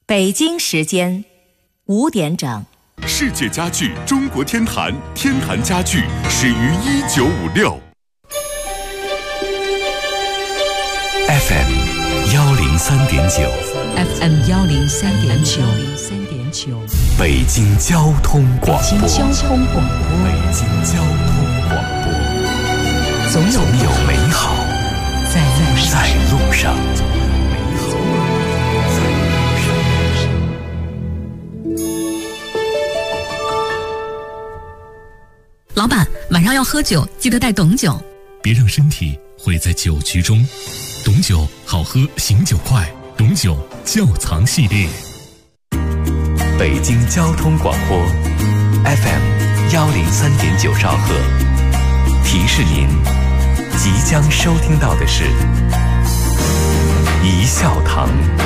北京时间5点整。 世界家具中国天坛，天坛家具始于1956。 FM 103.9 FM 103.9 北京交通广播。 北京交通广播。 北京交通广播。总有美好在路上。 老板，晚上要喝酒，记得带董酒。 别让身体毁在酒局中。董酒好喝，醒酒快。董酒窖藏系列。 北京交通广播 FM 103.9兆赫。提示您，即将收听到的是一笑堂。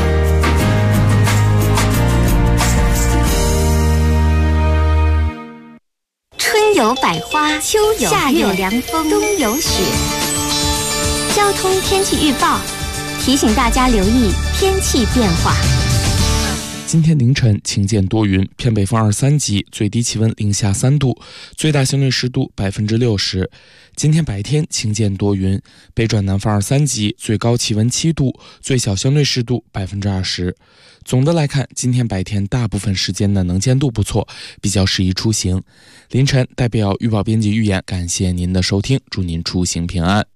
春有百花，秋有夏有凉风，冬有雪。交通天气预报提醒大家留意天气变化。 今天凌晨晴间多云，偏北风2-3级，最低气温零下3度，最大相对湿度60%。今天白天晴间多云，北转南风2-3级，最高气温7度，最小相对湿度20%。总的来看，今天白天大部分时间的能见度不错，比较适宜出行。凌晨代表预报编辑预言，感谢您的收听，祝您出行平安。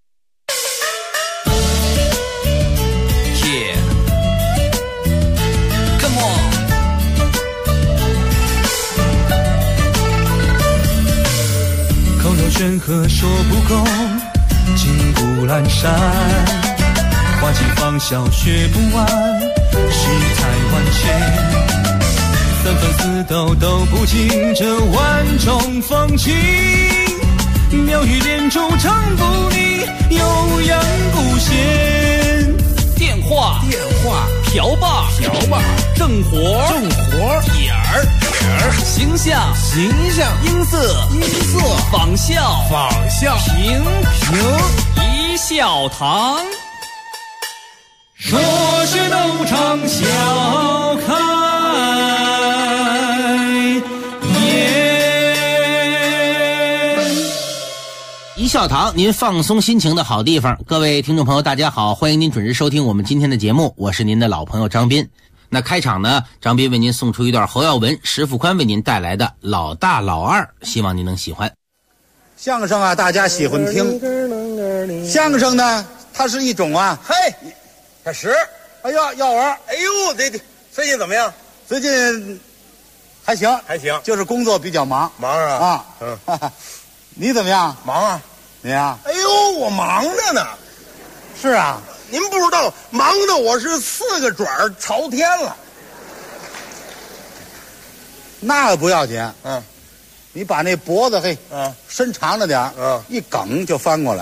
口若悬河说不够，金谷阑珊，花季芳笑学不完，世态万千，三分四斗都不尽这万种风情，妙语连珠唱不腻，悠扬不闲。 电话瓢把正活点儿形象音色仿效平一笑堂。 说是都唱笑开一笑堂，您放松心情的好地方。各位听众朋友大家好，欢迎您准时收听我们今天的节目，我是您的老朋友张斌。那开场呢，张斌为您送出一段侯耀文、石富宽为您带来的《老大老二》，希望您能喜欢。 相声啊，大家喜欢听。相声呢，它是一种啊， 嘿，小石， 哎呀，耀文， 哎呦，这最近怎么样？ 最近还行，就是工作比较忙啊。 你怎么样？ 忙啊， 你呀？ 哎呦，我忙着呢。 是啊。 您不知道，忙的我是4个转朝天了。 那不要紧，你把那脖子伸长了点，一梗就翻过来。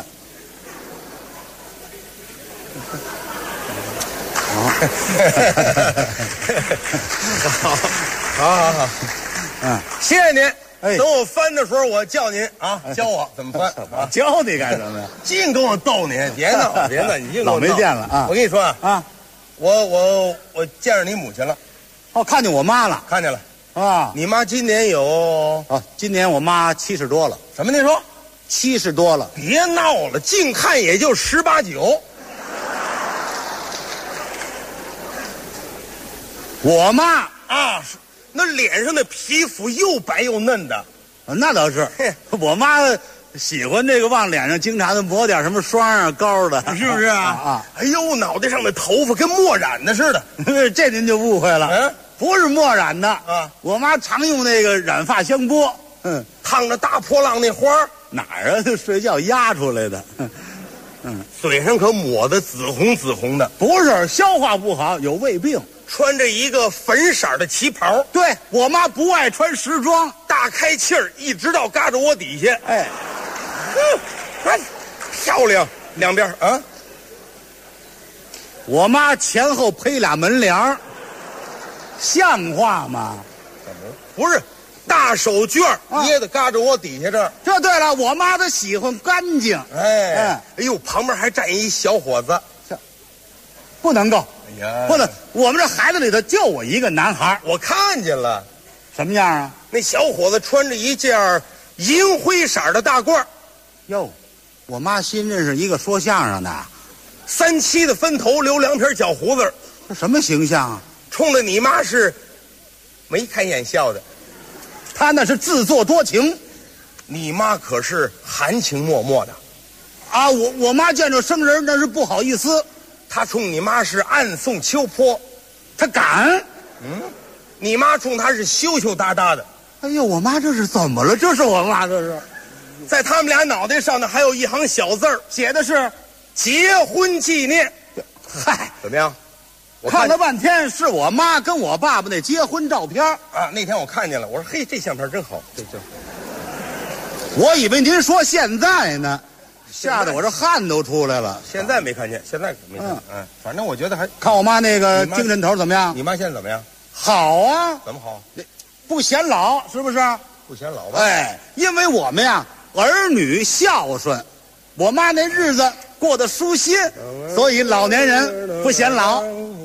好，谢谢您。等我翻的时候，我叫您啊，教我怎么翻。 我教你干什么呀？ 净跟我逗你，别闹，你净跟我闹。 老没见了啊！ 我跟你说啊，我见着你母亲了。 哦，看见我妈了。 看见了啊！ 你妈今年有今年我妈70多了。 什么？您说 70多了？ 别闹了，近看也就18、19。 我妈啊，那脸上的皮肤又白又嫩的， 那倒是。我妈喜欢这个，往脸上经常的抹点什么霜啊、膏的， 是不是啊？哎呦，脑袋上的头发跟墨染的似的。 这您就误会了，不是墨染的啊。我妈常用那个染发香波， 烫着大波浪那花哪儿啊？就睡觉压出来的。 嘴上可抹的紫红的。 不是，消化不好，有胃病。 穿着一个粉色的旗袍。 对，我妈不爱穿时装， 大开气儿，一直到胳肢窝底下。漂亮，两边啊。 我妈前后配俩门帘，像话吗？ 不是，大手绢掖在胳肢窝底下这儿。 这对了，我妈她喜欢干净。 哎呦，旁边还站一小伙子， 不能够。 哎呀， 不是，我们这孩子里头就我一个男孩。 我看见了， 什么样啊？ 那小伙子穿着一件银灰色的大褂。 哟，我妈新认识一个说相声的 ，37的分头，留2撇小胡子。 这什么形象啊？ 冲着你妈是眉开眼笑的。 他那是自作多情， 你妈可是含情脉脉的。 啊，我妈见着生人那是不好意思， 她冲你妈是暗送秋波， 她敢。 你妈冲她是羞羞答答的。 哎呦，我妈这是怎么了？这是我妈这是， 在他们俩脑袋上呢还有一行小字儿， 写的是结婚纪念。 嗨， 怎么样？ 我看了半天是我妈跟我爸爸那结婚照片啊。那天我看见了，我说嘿，这相片真好。这我以为您说现在呢，吓得我这汗都出来了。 现在没看见，现在没看见。反正我觉得还看我妈那个精神头怎么样？ 你妈现在怎么样？ 好啊。 怎么好？ 不显老，是不是？ 不显老吧？ 哎，因为我们呀儿女孝顺，我妈那日子过得舒心，所以老年人不显老。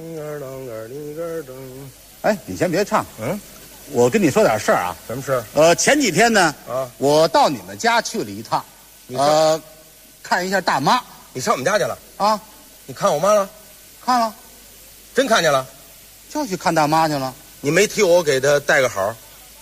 哎，你先别唱，我跟你说点事儿啊。 什么事？ 前几天呢，我到你们家去了一趟，看一下大妈。 你上我们家去了啊？ 你看我妈了？ 看了， 真看见了？ 就去看大妈去了。 你没替我给她带个好？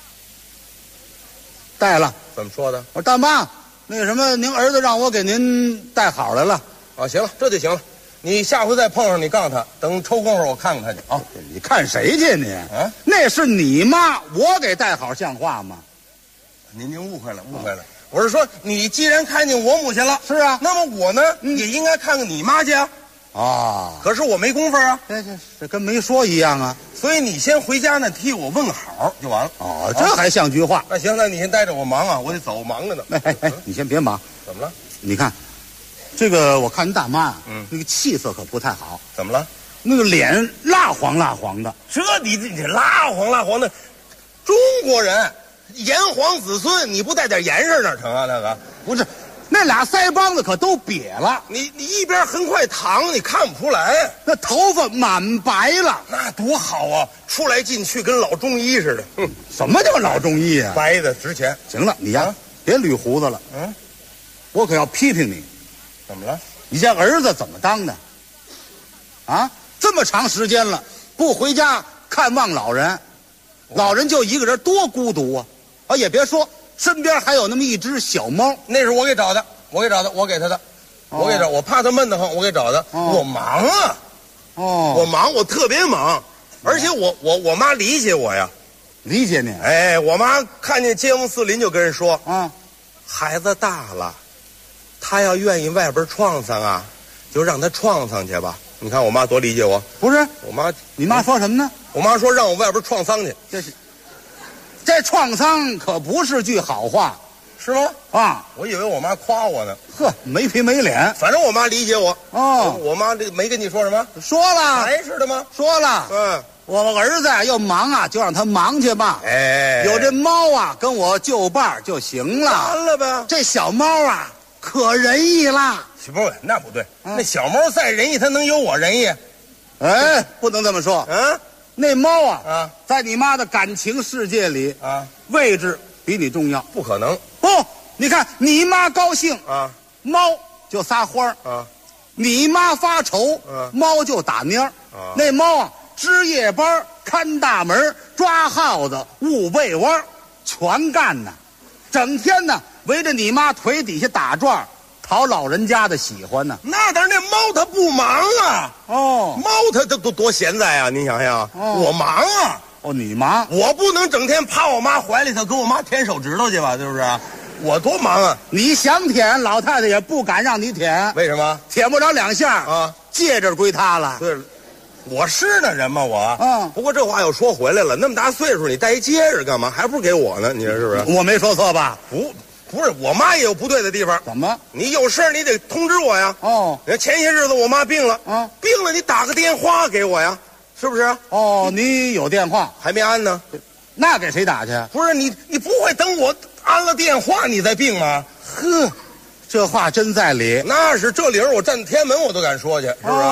带了。 怎么说的？ 我说大妈，那个什么，您儿子让我给您带好来了。 啊，行了，这就行了。你下回再碰上，你告诉他，等抽功夫我看看他去。 哦，你看谁去你？啊，那是你妈，我给带好像话吗？ 您误会了，误会了。我是说，你既然看见我母亲了， 是啊， 那么我呢，也应该看看你妈去啊。 啊， 可是我没工夫啊， 这跟没说一样啊。 所以你先回家呢，替我问好就完了。 哦，这还像句话。 那行，那你先待着，我忙啊，我得走，忙着呢。 哎，你先别忙。 怎么了？ 你看，这个我看您大妈那个气色可不太好。 怎么了？ 那个脸蜡黄蜡黄的。 这你蜡黄蜡黄的，中国人炎黄子孙，你不带点颜色哪成啊？那个不是。那俩腮帮子可都瘪了， 你一边横块糖，你看不出来。 那头发满白了， 那多好啊！出来进去跟老中医似的。 什么叫老中医啊？ 白的值钱。 行了，你呀，别捋胡子了。我可要批评你。 怎么了？ 你家儿子怎么当的？啊，这么长时间了，不回家看望老人，老人就一个人多孤独啊！啊，也别说。身边还有那么一只小猫， 那是我给找的，我给他的，我给找，我怕他闷得慌，我给找的。我忙啊，我忙，我特别忙，而且我妈理解我呀， 理解你。 哎，我妈看见街坊四邻就跟人说啊，孩子大了，他要愿意外边闯上啊，就让他闯上去吧。你看我妈多理解我。 不是， 我妈， 你妈说什么呢？ 我妈说让我外边闯丧去。 这创伤可不是句好话， 是吗？ 啊， 我以为我妈夸我呢。 呵，没皮没脸。 反正我妈理解我。 哦， 我妈这没跟你说什么？ 说了， 还是的吗？ 说了。我儿子要忙啊，就让他忙去吧。 哎， 有这猫啊，跟我就伴就行了。 完了呗。 这小猫啊，可仁义了。 不是，那不对。那小猫再仁义，它能有我仁义？ 哎，不能这么说。那猫啊，在你妈的感情世界里位置比你重要。 不可能。 不，你看你妈高兴猫就撒欢你妈发愁猫就打蔫那猫啊，值夜班、看大门、抓耗子、捂被窝，全干呢，整天呢围着你妈腿底下打转，讨老人家的喜欢呢。 那当然，那猫它不忙啊。猫它多闲在啊！您想想，我忙啊。 你忙， 我不能整天趴我妈怀里头跟我妈舔手指头去吧？是不是？我多忙啊！ 你想舔，老太太也不敢让你舔。 为什么？ 舔不着2下啊，戒指归她了。 对，我是那人吗？我不过这话又说回来了，那么大岁数，你戴一戒指干嘛？还不是给我呢？你说是不是？ 我没说错吧？ 不是，我妈也有不对的地方。 怎么？ 你有事你得通知我呀。前些日子我妈病了病了，你打个电话给我呀，是不是？ 你有电话还没安呢， 那给谁打去？ 不是你不会等我安了电话你再病吗？ 呵，这话真在理。 那是这理儿，我站天安门我都敢说去，是不是？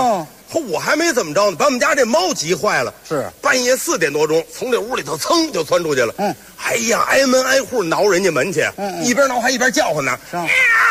我还没怎么着呢，把我们家这猫急坏了。 是半夜4点多钟，从这屋里头噌就窜出去了。哎呀，挨门挨户挠人家门去，一边挠还一边叫唤呢，喵喵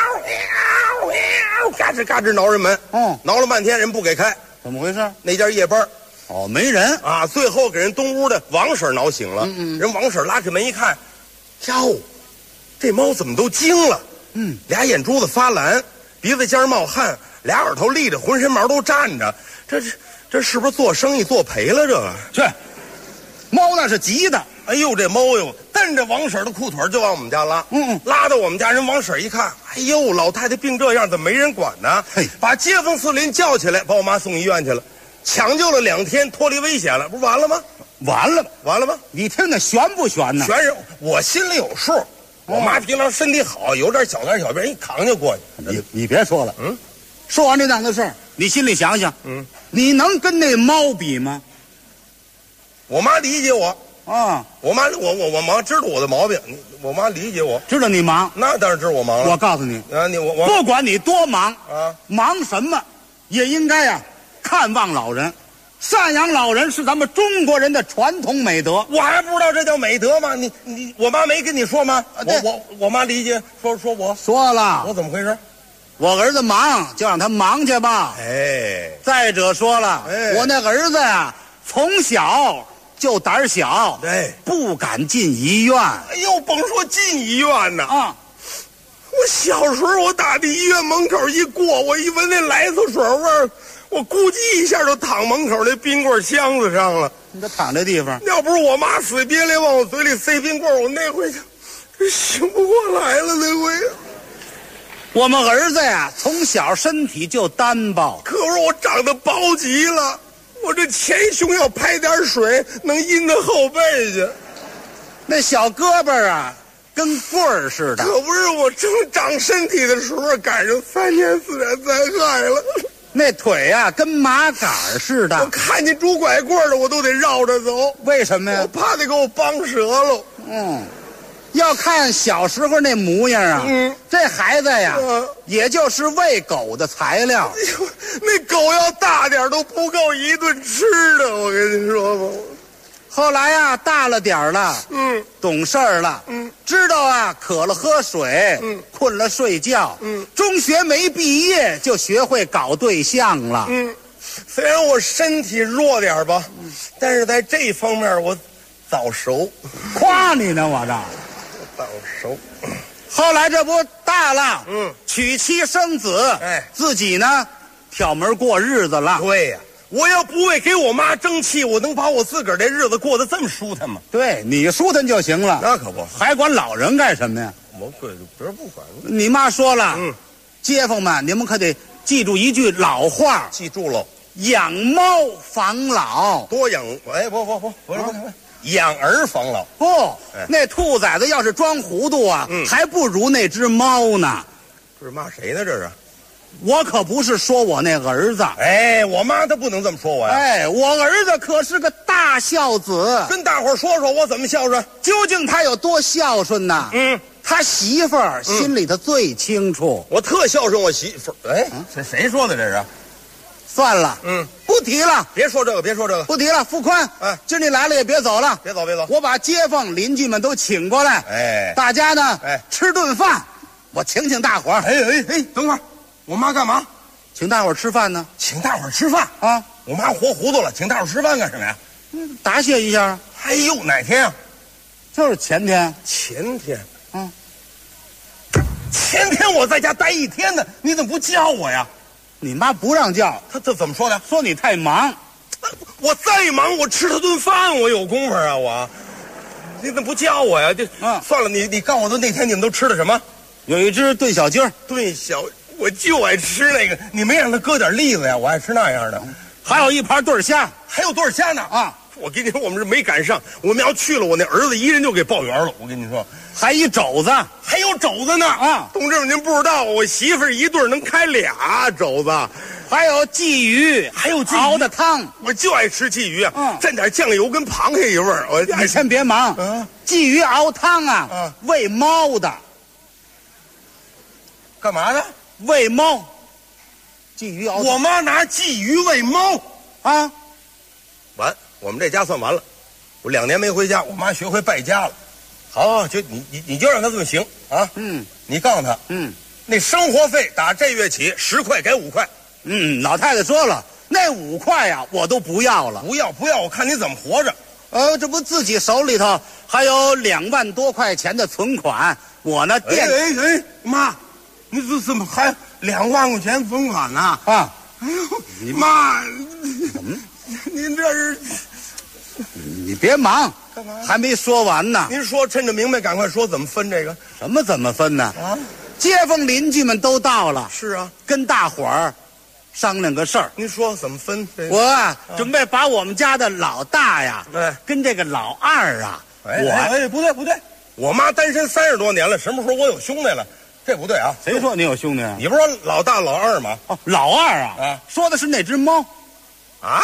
喵，嘎吱嘎吱挠人门。挠了半天人不给开， 怎么回事？ 那家夜班没人啊，最后给人东屋的王婶挠醒了。人王婶拉开门一看，哟，这猫怎么都惊了？俩眼珠子发蓝，鼻子尖冒汗，俩耳朵立着，浑身毛都站着，这是不是做生意做赔了？这个去，猫那是急的。 哎呦，这猫哟，蹬着王婶的裤腿就往我们家拉。拉到我们家，人王婶一看，哎呦，老太太病这样，怎么没人管呢？把街坊四邻叫起来，把我妈送医院去了，抢救了2天，脱离危险了，不是完了吗？完了吗？ 你听着悬不悬呢？ 悬人，我心里有数。我妈平常身体好，有点小病一扛就过去。 你别说了，说完这档子事儿，你心里想想，你能跟那猫比吗？ 我妈理解我啊， 我妈知道我的毛病，我妈理解我， 知道你忙， 那当然知道我忙了。 我告诉你啊，我不管你多忙啊， 忙什么，也应该啊看望老人。赡养老人是咱们中国人的传统美德， 我还不知道这叫美德吗？我妈没跟你说吗？我妈理解，说我说了， 我怎么回事？ 我儿子忙，就让他忙去吧。再者说了，我那儿子呀，从小就胆小，不敢进医院。 哎呦，甭说进医院呢啊！我小时候我打的医院门口一过，我一闻那莱斯水味儿。我估计一下就躺门口那冰棍箱子上了。 你这躺这地方， 要不是我妈死憋咧往我嘴里塞冰棍，我那回就醒不过来了。那回， 我们儿子呀，从小身体就单薄， 可是我长得薄极了，我这前胸要拍点水，能阴到后背去。 那小胳膊啊，跟棍儿似的。 可不是，我正长身体的时候，赶上3年自然灾害了。 那腿呀，跟麻杆似的。 我看见拄拐棍的，我都得绕着走。 为什么呀？ 我怕得给我绑折了。 要看小时候那模样啊，这孩子呀，也就是喂狗的材料。 那狗要大点都不够一顿吃的，我跟你说吧。 后来呀，大了点了，懂事儿了，知道啊，渴了喝水，困了睡觉，中学没毕业就学会搞对象了， 虽然我身体弱点吧，但是在这方面我早熟。 夸你呢，我这早熟。 后来这不大了，娶妻生子，自己呢挑门过日子了。 对呀。我要不为给我妈争气，我能把我自个儿这日子过得这么舒坦吗？ 对，你舒坦就行了。 那可不， 还管老人干什么呀？ 我不管。 你妈说了，街坊们，你们可得记住一句老话， 记住喽： 养猫防老。 多养，不是养儿防老。 不，那兔崽子要是装糊涂啊，还不如那只猫呢。 这是骂谁呢？这是。 我可不是说我那儿子， 我妈她不能这么说我呀。 我儿子可是个大孝子， 跟大伙说说我怎么孝顺。 究竟他有多孝顺呢？他媳妇儿心里头最清楚。 我特孝顺我媳妇儿。谁说的这是？ 算了，不提了。 别说这个， 不提了。付宽，今儿你来了也别走了， 别走。 我把街坊邻居们都请过来，大家呢，吃顿饭，我请大伙儿。 等会儿。我妈干嘛？ 请大伙儿吃饭呢？ 请大伙儿吃饭啊！我妈活糊涂了，请大伙儿吃饭干什么呀？ 答谢一下。 哎呦，哪天啊？ 就是前天。 前天我在家待1天呢，你怎么不叫我呀？ 你妈不让叫。 她这怎么说的？ 说你太忙。 我再忙，我吃她顿饭，我有功夫啊！我，你怎么不叫我呀？算了，你告诉我那天你们都吃的什么？ 有一只炖小鸡儿。 我就爱吃那个，你没让他搁点栗子呀？我爱吃那样的。 还有一盘炖虾， 还有炖虾呢啊！我跟你说，我们是没赶上，我们要去了，我那儿子一人就给报圆了。我跟你说， 还一肘子， 还有肘子呢啊！同志们，您不知道，我媳妇儿一顿能开2肘子， 还有鲫鱼， 还有熬的汤， 我就爱吃鲫鱼啊！蘸点酱油跟螃蟹一味儿。 你先别忙，鲫鱼熬汤啊，喂猫的。 干嘛的？ 喂猫， 鲫鱼熬。 我妈拿鲫鱼喂猫啊！ 完，我们这家算完了。我2年没回家，我妈学会败家了。好，就你就让她这么行啊。你告诉她，那生活费打这月起10块给5块。 老太太说了，那5块呀，我都不要了。 不要，我看你怎么活着。 这不自己手里头还有2万多块钱的存款，我呢妈，你这怎么还2万块钱存款呢？啊，哎呦，妈，您这是。 你别忙，干嘛？还没说完呢。 您说，趁着明白，赶快说怎么分这个？ 什么怎么分呢？啊，街坊邻居们都到了。 是啊， 跟大伙儿商量个事儿。 您说怎么分？ 我啊，准备把我们家的老大呀，跟这个老二啊， 不对，我妈单身30多年了，什么时候我有兄弟了？这不对啊！ 谁说你有兄弟啊？ 你不是说老大老二吗？ 哦，老二啊，说的是那只猫， 啊。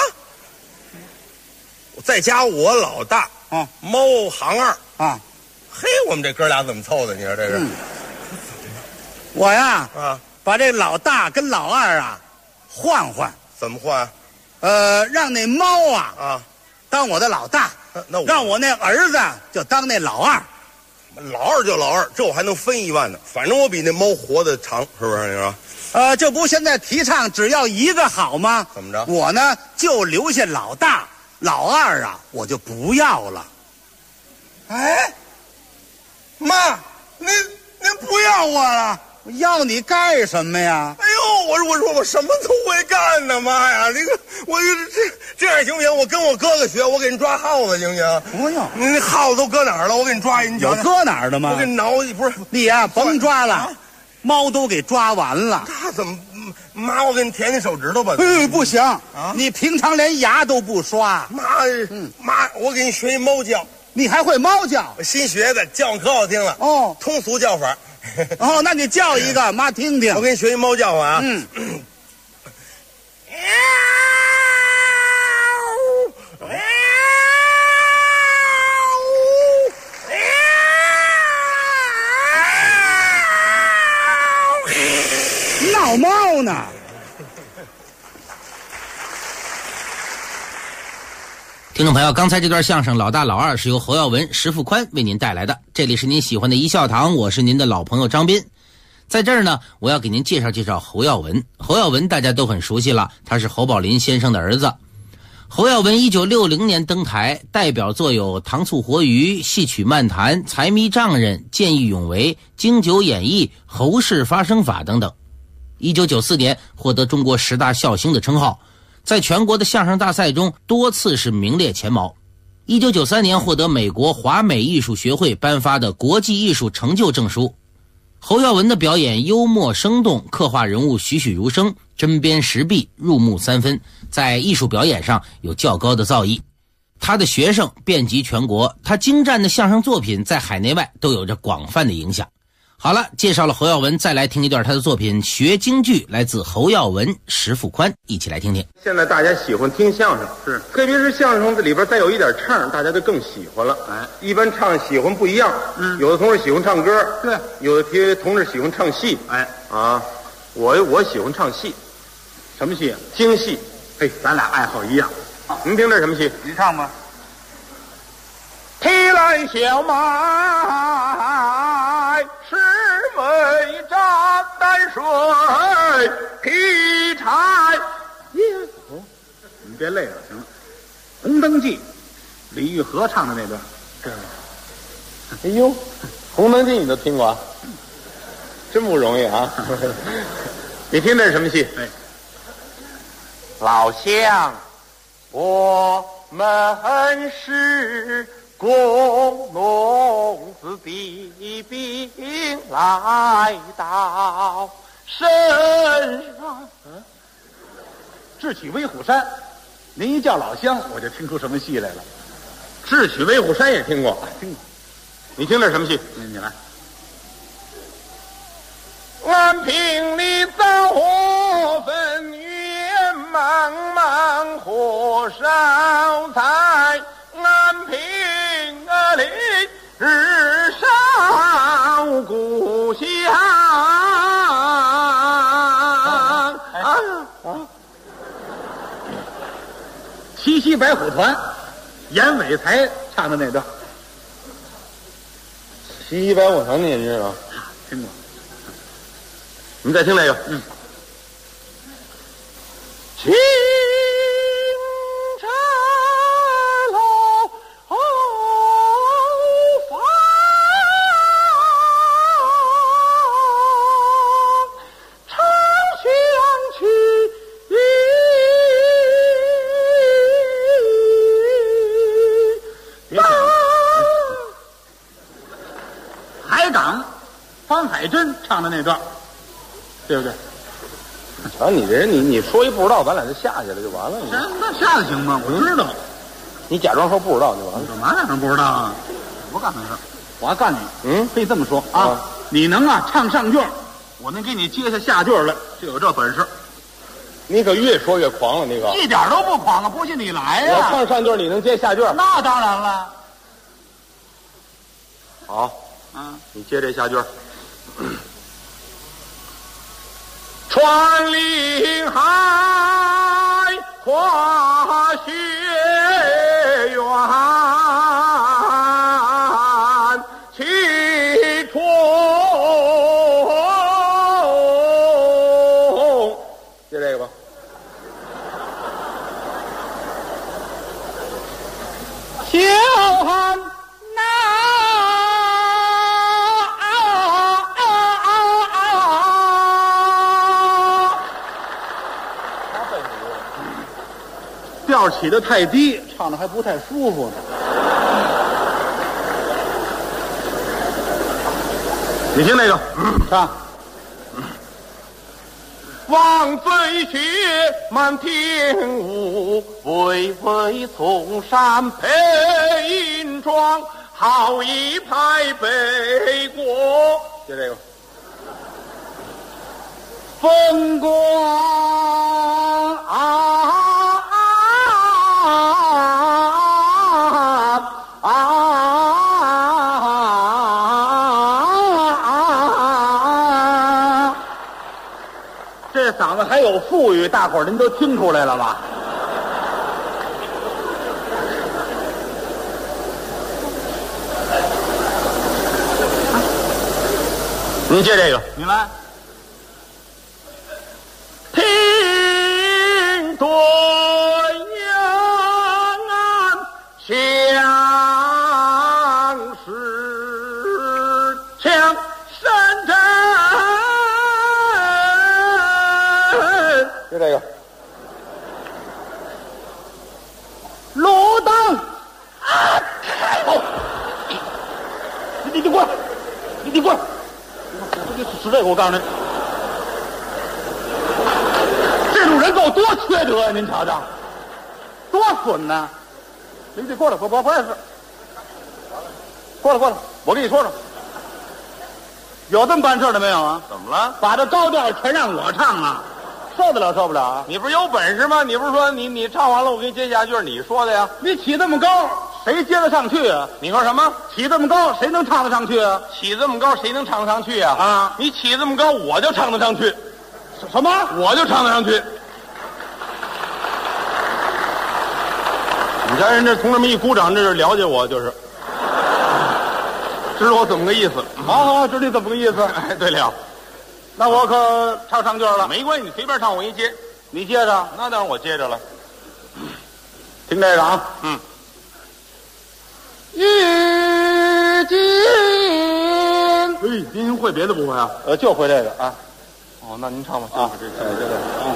再加我老大啊，猫行二啊，嘿，我们这哥俩怎么凑的？你说这是？ 我呀把这老大跟老二啊换换。 怎么换？ 让那猫啊当我的老大，让我那儿子就当那老二。 老二就老二，这我还能分1万呢。反正我比那猫活得长，是不是？你说？ 这不现在提倡只要一个好吗？ 怎么着？ 我呢就留下老大。老二啊，我就不要了。 哎，妈，您不要我了？ 我要你干什么呀？ 哎呦，我说我什么都会干呢，妈呀！我这样行不行？我跟我哥哥学，我给人抓耗子行不行？ 不用， 你那耗子都搁哪儿了？我给你抓一。 有搁哪儿的吗？ 我给你挠，不是你呀，甭抓了，猫都给抓完了。 他怎么？妈，我给你舔手指头吧。 不行啊！你平常连牙都不刷。 妈，我给你学一猫叫。 你还会猫叫？ 我新学的，叫可好听了。 哦， 通俗叫法。 那你叫一个，妈听听。 我给你学一猫叫法啊。 闹猫呢？ 听众朋友，刚才这段相声《老大老二》是由侯耀文、石富宽为您带来的。这里是您喜欢的一笑堂，我是您的老朋友张斌。在这儿呢，我要给您介绍介绍侯耀文。侯耀文大家都很熟悉了，他是侯宝林先生的儿子。侯耀文1960年登台，代表作有《糖醋活鱼》、《戏曲漫谈》、《财迷丈人》、《见义勇为》、《经久演义》、《侯氏发声法》等等。1994年获得中国10大笑星的称号，在全国的相声大赛中多次是名列前茅。1993年获得美国华美艺术学会颁发的国际艺术成就证书。侯耀文的表演幽默生动，刻画人物栩栩如生，针砭时弊，入木3分，在艺术表演上有较高的造诣。他的学生遍及全国，他精湛的相声作品在海内外都有着广泛的影响。好了，介绍了侯耀文，再来听一段他的作品《学京剧》，来自侯耀文、石富宽，一起来听听。 现在大家喜欢听相声，是，特别是相声里边再有一点唱，大家就更喜欢了。哎，一般唱喜欢不一样，有的同志喜欢唱歌，对，有的同志喜欢唱戏。哎，我喜欢唱戏，什么戏啊？京戏。嘿，咱俩爱好一样。您听这什么戏？你唱吧。提篮小麦，吃梅蘸淡水，劈柴。你别累了，行了。《红灯记》，李玉和唱的那段。哎呦，《红灯记》你都听过啊？真不容易啊！你听这是什么戏？哎，老乡，我们是工农子弟兵来到深山。智取威虎山，您一叫老乡，我就听出什么戏来了。智取威虎山也听过，听过。你听这什么戏？你来。安平里灶火焚月，茫茫火烧柴。安平里日烧故乡。 西白虎团严伟才唱的那段。 西白虎团你也知道？ 听过。 你们再听那个。 清晨老房，常想起海港方海珍唱的那段，对不对？ 瞧你这人，你说一不知道，咱俩就下去了，就完了。 那下得行吗？我知道。 你假装说不知道就完了。 干嘛假装不知道啊？我干那事，我还干你。可以这么说啊，你能唱上句，我能给你接下下句来，就有这本事。 你可越说越狂了，那个一点都不狂啊！不信你来呀！ 我唱上句，你能接下句？ 那当然了。 好，你接这下句。穿林海，跨雪原，气冲。接这个吧。 小汉调起得太低，唱的还不太舒服呢。 你听那个， 唱。 望醉雪满天雾，巍巍嵩山配银装，好一派北国。就这个， 风光这嗓子还有富裕，大伙儿您都听出来了吧？ 您接这个， 你来。 听对阳安相识，枪山阵。就这个。 路灯你过来，你过来，你使这个，我告诉你，这种人够多缺德呀！您瞧瞧，多损呐！你过来，不碍事。过来，我跟你说说，有这么办事的没有啊？ 怎么了？ 把这高调全让我唱啊！受得了受不了啊？ 你不是有本事吗？你不是说你唱完了我给你接下句，你说的呀？ 你起这么高，谁接得上去啊？ 你说什么？ 起这么高，谁能唱得上去啊？ 起这么高，谁能唱得上去啊？ 啊！ 你起这么高，我就唱得上去。 什么？ 我就唱得上去。你看人这从这么一鼓掌，这是了解我，就是知道我怎么个意思。 好，知道你怎么个意思。 哎，对了。 那我可唱上句了。 没关系，你随便唱，我一接。 你接着。 那当然我接着了。 听这个啊。玉金。您会别的不会啊？就会这个啊。 哦，那您唱吧。 啊， 这个啊。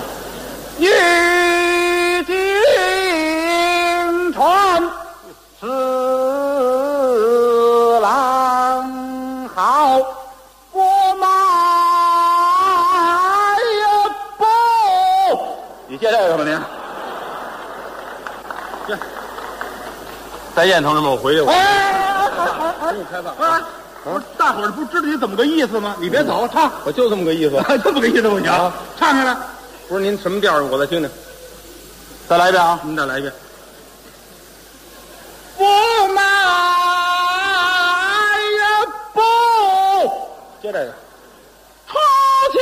玉金传四郎好。你接这个吧，您。 再见，同志们，我回去。 你开吧。不是，大伙儿不知道你怎么个意思吗？你别走，唱。 我就这么个意思， 这么个意思不行，唱下来。 不是您什么调儿？我再听听。 再来一遍啊！ 您再来一遍。 驸马呀，不。接这个。出去。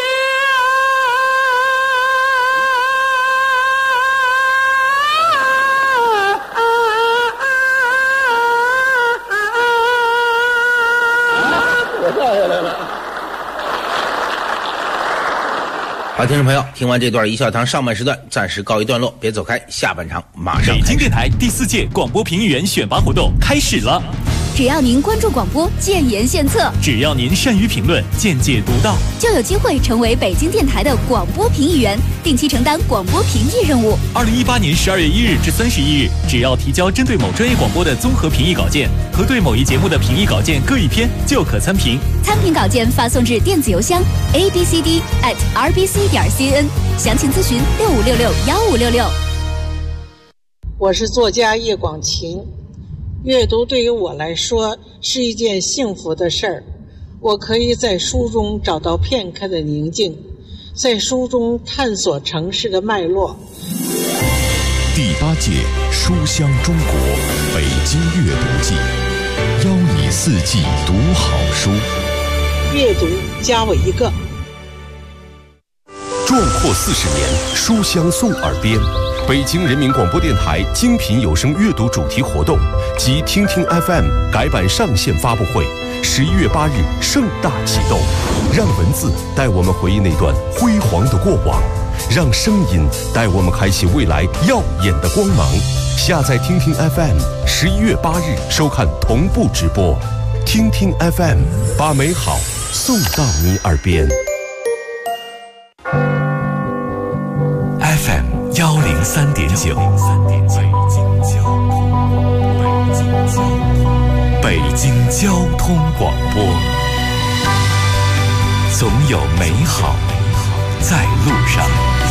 好，听众朋友，听完这段一笑堂上半时段暂时告一段落，别走开，下半场马上开始。 北京电台第4届广播评议员选拔活动开始了。 只要您关注广播，建言献策； 只要您善于评论，见解独到， 就有机会成为北京电台的广播评议员，定期承担广播评议任务。 2018年12月1日至31日，只要提交针对某专业广播的综合评议稿件和对某一节目的评议稿件各一篇，就可参评。 参评稿件发送至电子邮箱 abcd@rbc.cn， 详情咨询65661566。 我是作家叶广晴。阅读对于我来说是一件幸福的事儿，我可以在书中找到片刻的宁静，在书中探索城市的脉络。 第8届书香中国北京阅读季，邀你4季读好书。 阅读加我一个。 壮阔40年，书香送耳边。北京人民广播电台精品有声阅读主题活动及听听 FM 改版上线发布会，11月8日盛大启动。让文字带我们回忆那段辉煌的过往，让声音带我们开启未来耀眼的光芒。下载听听 FM，11月8日收看同步直播。听听 FM， 把美好送到你耳边。 FM 103.9，北京交通广播，总有美好在路上。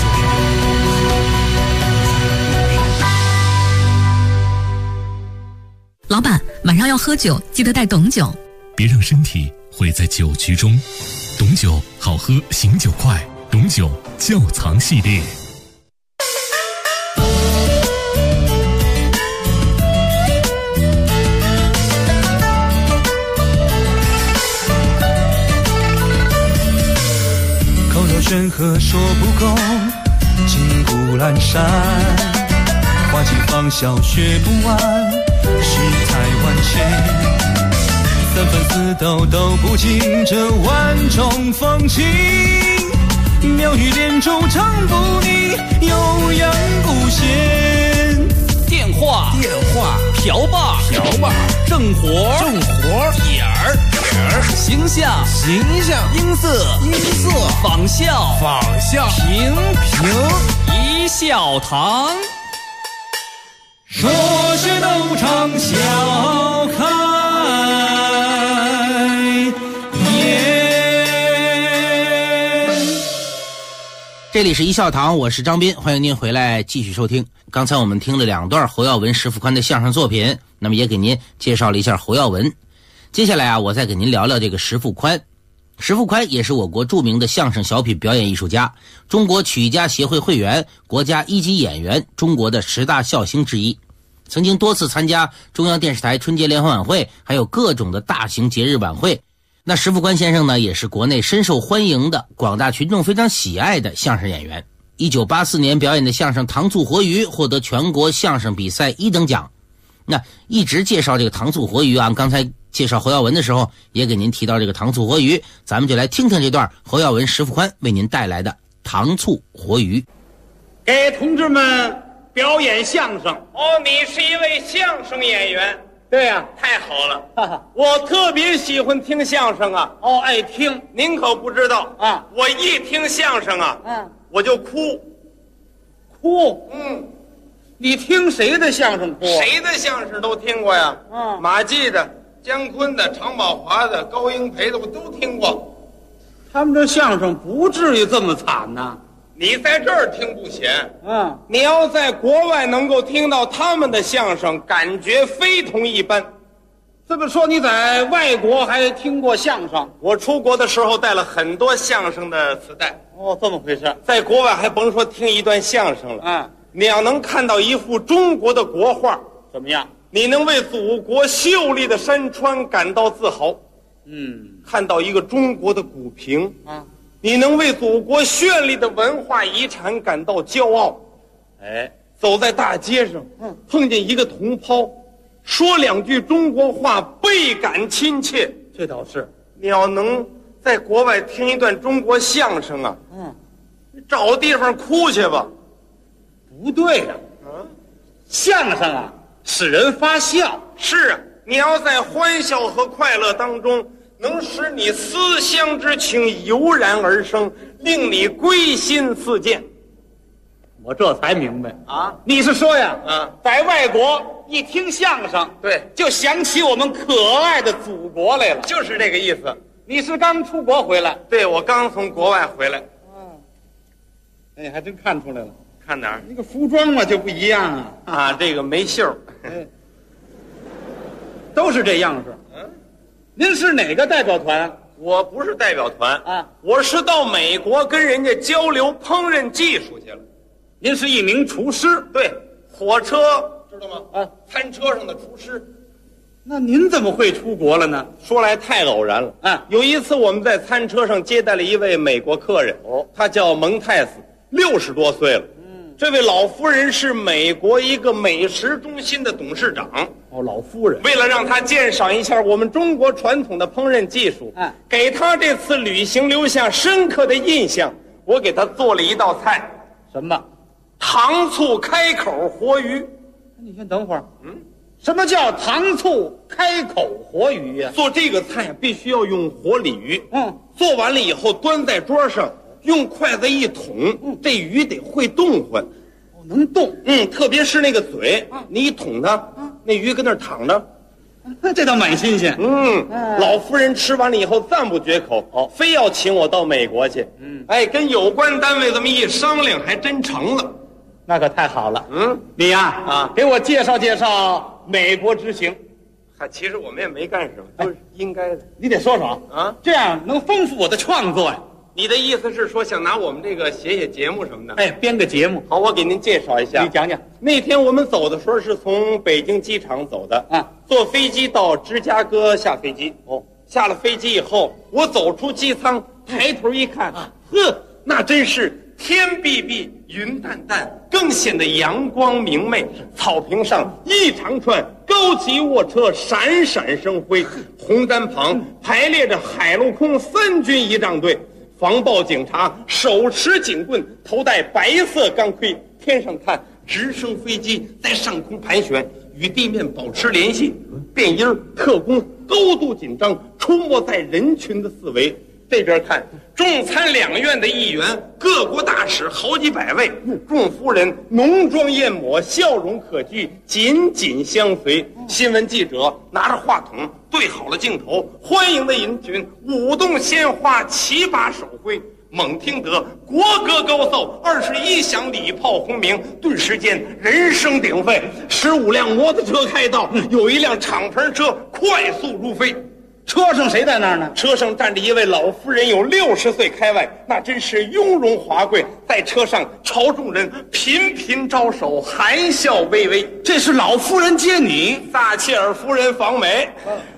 老板，晚上要喝酒，记得带董酒。 别让身体毁在酒局中。董酒好喝，醒酒快。董酒窖藏系列。 口若悬河说不够，金谷阑珊，花季芳笑学不完，世态万千，三分四斗都不尽这万种风情，妙语连珠唱不腻，悠扬不闲。 电话瓢把正活点儿形象音色仿效平一笑堂， 说学逗唱笑开颜。 这里是一笑堂，我是张斌，欢迎您回来继续收听。刚才我们听了2段侯耀文、石富宽的相声作品，那么也给您介绍了一下侯耀文。接下来我再给您聊聊这个石富宽。石富宽也是我国著名的相声小品表演艺术家，中国曲艺家协会会员，国家1级演员，中国的10大笑星之一，曾经多次参加中央电视台春节联欢晚会，还有各种的大型节日晚会。那石富宽先生呢，也是国内深受欢迎的、广大群众非常喜爱的相声演员。1984年表演的相声《糖醋活鱼》获得全国相声比赛1等奖。那一直介绍这个糖醋活鱼啊，刚才介绍侯耀文的时候也给您提到这个糖醋活鱼，咱们就来听听这段侯耀文、石富宽为您带来的糖醋活鱼。 给同志们表演相声。哦，你是一位相声演员？对呀，太好了，我特别喜欢听相声啊。哦，爱听。您可不知道啊，我一听相声啊，我就哭。你听谁的相声哭？谁的相声都听过呀。马季的、姜昆的、常宝华的、高英培的，我都听过。他们这相声不至于这么惨呐。你在这儿听不显，你要在国外能够听到他们的相声，感觉非同一般。这么说，你在外国还听过相声？我出国的时候带了很多相声的磁带。哦，这么回事。在国外还甭说听一段相声了，你要能看到一幅中国的国画，怎么样？你能为祖国秀丽的山川感到自豪。看到一个中国的古屏，你能为祖国绚丽的文化遗产感到骄傲。走在大街上，碰见一个同胞，说2句中国话，倍感亲切。这倒是。你要能在国外听一段中国相声啊， 找地方哭去吧。 不对呀，相声啊，使人发笑。 是啊，你要在欢笑和快乐当中，能使你思乡之情油然而生，令你归心似箭。 我这才明白啊！ 你是说呀，在外国一听相声， 对， 就想起我们可爱的祖国来了， 就是这个意思。 你是刚出国回来？ 对，我刚从国外回来。 哎，还真看出来了。 看哪儿？ 那个服装嘛就不一样啊，这个没袖都是这样式。您是哪个代表团？ 我不是代表团啊，我是到美国跟人家交流烹饪技术去了。 您是一名厨师？ 对，火车知道吗？餐车上的厨师。 那您怎么会出国了呢？ 说来太偶然了。有一次我们在餐车上接待了一位美国客人，他叫蒙泰斯，60多岁了。这位老夫人是美国一个美食中心的董事长。 老夫人。 为了让他鉴赏一下我们中国传统的烹饪技术，给他这次旅行留下深刻的印象，我给他做了一道菜。 什么？ 糖醋开口活鱼。 你先等会儿。什么叫糖醋开口活鱼呀？ 做这个菜必须要用活鲤鱼。做完了以后端在桌上，用筷子一捅，这鱼得会动唤。 能动。 特别是那个嘴，你一捅它，那鱼跟那儿躺着。 这倒蛮新鲜。 老夫人吃完了以后赞不绝口，非要请我到美国去。跟有关单位这么一商量，还真成了。 那可太好了。你呀，给我介绍介绍美国之行。 其实我们也没干什么，都是应该的。 你得说说啊，这样能丰富我的创作呀。 你的意思是说想拿我们这个写节目什么的？ 编个节目。 好，我给您介绍一下。 你讲讲。 那天我们走的时候是从北京机场走的坐飞机到芝加哥下飞机。下了飞机以后，我走出机舱，抬头一看，那真是天碧碧，云淡淡，更显得阳光明媚。草坪上一长串高级卧车闪闪生辉，红毡旁排列着海陆空3军仪仗队。防暴警察手持警棍，头戴白色钢盔，天上看直升飞机在上空盘旋，与地面保持联系。便衣特工高度紧张，出没在人群的四围。这边看众参两院的议员，各国大使好几百位，众夫人浓妆艳抹，笑容可掬，紧紧相随。新闻记者拿着话筒对好了镜头，欢迎的人群舞动鲜花，齐把手挥。猛听得国歌高奏，21响礼炮轰鸣，顿时间人声鼎沸。15辆摩托车开道，有一辆敞篷车快速如飞。 车上谁在那儿呢？ 车上站着一位老夫人，有60岁开外，那真是雍容华贵，在车上朝众人频频招手，含笑微微。 这是老夫人接你？ 撒切尔夫人访美。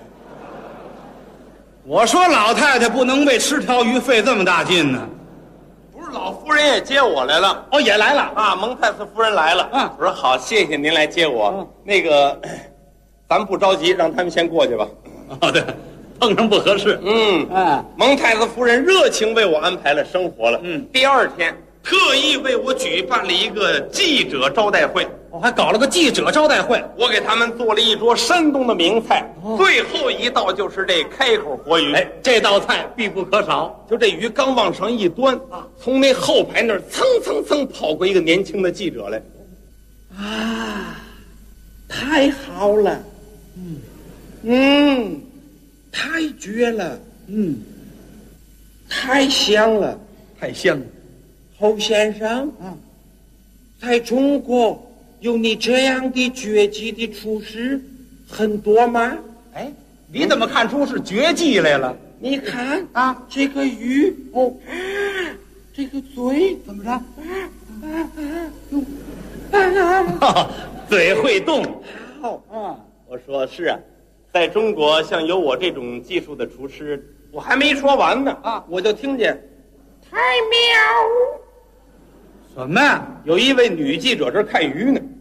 我说老太太不能为吃条鱼费这么大劲呢。 不是，老夫人也接我来了。 也来了啊，蒙泰斯夫人来了。我说好，谢谢您来接我。那个，咱不着急，让他们先过去吧。 对。碰上不合适。 蒙泰斯夫人热情为我安排了生活了。第2天特意为我举办了一个记者招待会。 我还搞了个记者招待会。 我给他们做了一桌山东的名菜，最后一道就是这开口活鱼。 这道菜必不可少。 就这鱼刚往上一端，从那后排那儿蹭蹭蹭跑过一个年轻的记者来。太好了。太绝了，太香了， 太香了。 侯先生，在中国有你这样的绝技的厨师很多吗？ 你怎么看出是绝技来了？ 你看这个鱼，这个嘴怎么着？嘴会动。 好我说是啊。在中国，像有我这种技术的厨师，我还没说完呢我就听见太喵！ 什么呀？ 有一位女记者这看鱼呢。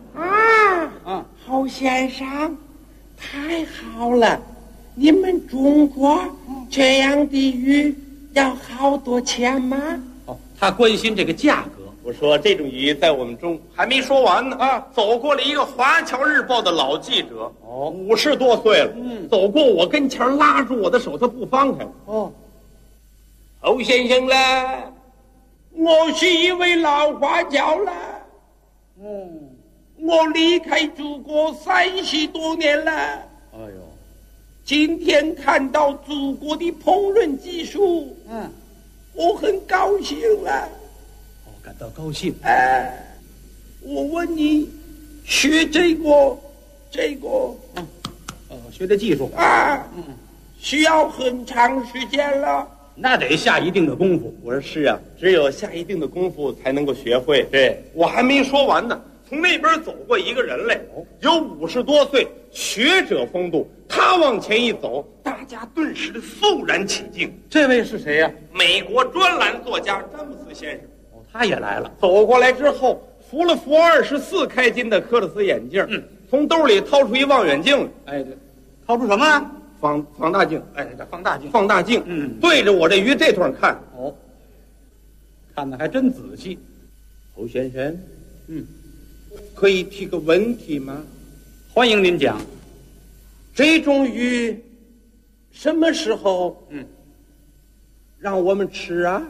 侯先生，太好了！你们中国这样的鱼要好多钱吗？ 他关心这个价格。 我说这种鱼在我们中还没说完呢啊！走过了一个《华侨日报》的老记者，50多岁了，走过我跟前，拉住我的手，他不放开。侯先生啦，我是一位老华侨啦。我离开祖国30多年了。哎呦，今天看到祖国的烹饪技术，我很高兴了。 感到高兴。 我问你，学这个， 学的技术需要很长时间了。 那得下一定的功夫。 我说是啊，只有下一定的功夫才能够学会。对，我还没说完呢。从那边走过一个人来，有50多岁，学者风度。他往前一走，大家顿时肃然起敬。 这位是谁呀？ 美国专栏作家詹姆斯先生。 他也来了， 走过来之后，扶了扶24开金的科勒斯眼镜，从兜里掏出一望远镜来。 对，掏出什么？ 放大镜。 这放大镜。 放大镜。对着我这鱼这段看。 看得还真仔细。 侯先生，可以提个问题吗？ 欢迎您讲。 这种鱼什么时候让我们吃啊？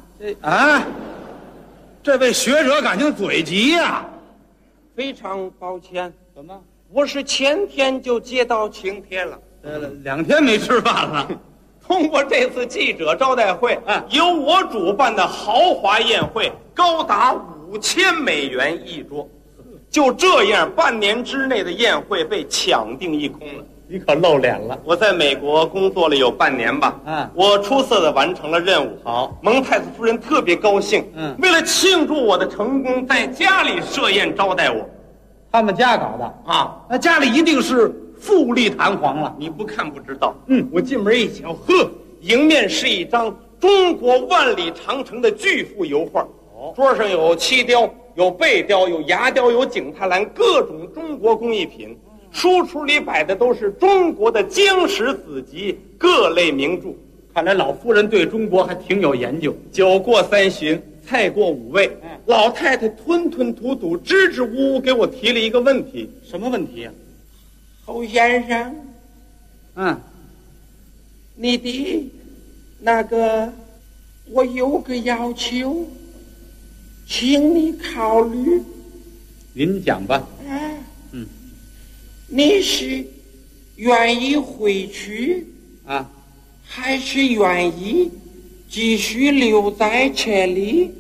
这位学者感情嘴急呀！ 非常抱歉。 怎么？ 我是前天就接到请帖了 ，2天没吃饭了。 通过这次记者招待会，由我主办的豪华宴会，高达5000美元一桌。就这样，半年之内的宴会被抢订一空了。 你可露脸了！ 我在美国工作了有半年吧，我出色的完成了任务。 好， 蒙太子夫人特别高兴，为了庆祝我的成功，在家里设宴招待我。 他们家搞的那家里一定是富丽堂皇了。 你不看不知道。我进门一瞧，迎面是一张中国万里长城的巨幅油画。桌上有漆雕，有贝雕，有牙雕，有景泰蓝，各种中国工艺品。书橱里摆的都是中国的经史子集，各类名著。 看来老夫人对中国还挺有研究。 酒过3巡，菜过5味，老太太吞吞吐吐、支支吾吾给我提了一个问题。 什么问题呀？ 侯先生，你的那个，我有个要求，请你考虑。 您讲吧。 你是愿意回去还是愿意继续留在这里？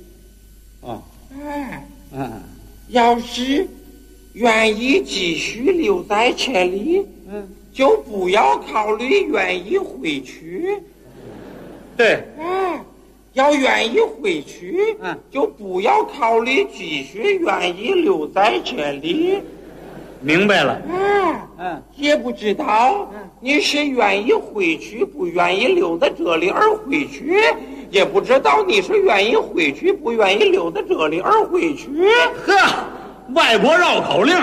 要是愿意继续留在这里，就不要考虑愿意回去。 对， 要愿意回去，就不要考虑继续愿意留在这里。 明白了。 也不知道你是愿意回去，不愿意留在这里而回去，也不知道你是愿意回去，不愿意留在这里而回去。 外国绕口令。